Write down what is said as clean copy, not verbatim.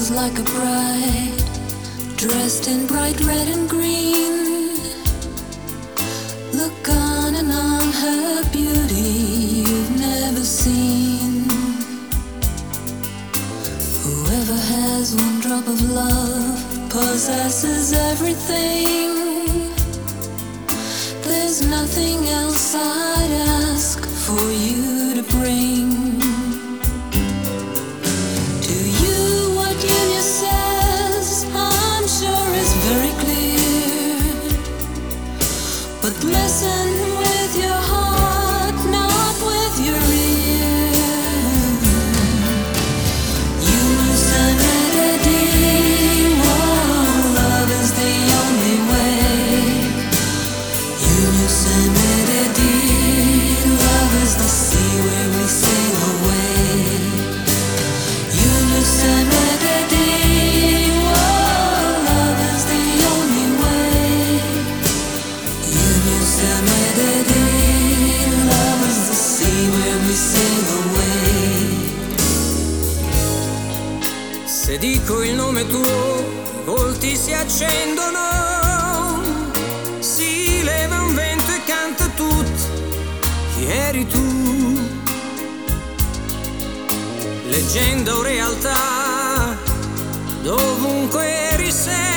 like a bride, dressed in bright red and green. Look on and on her beauty you've never seen. Whoever has one drop of love possesses everything. There's nothing else I'd ask for you to bring. To you what Julia says, I'm sure is very clear. But listen with your heart, not with your ear. Yunus and Medellin, oh, love is the only way. Yunus and Medellin, love is the sea where we sail away. Yunus and Medellin, oh, love is the only way. Yunus and Medellin, love is the sea where we sail away. Se dico il nome tuo, i volti si accendono, si leva un vento e canta tutti, chi eri tu? Leggenda o realtà, dovunque eri sei.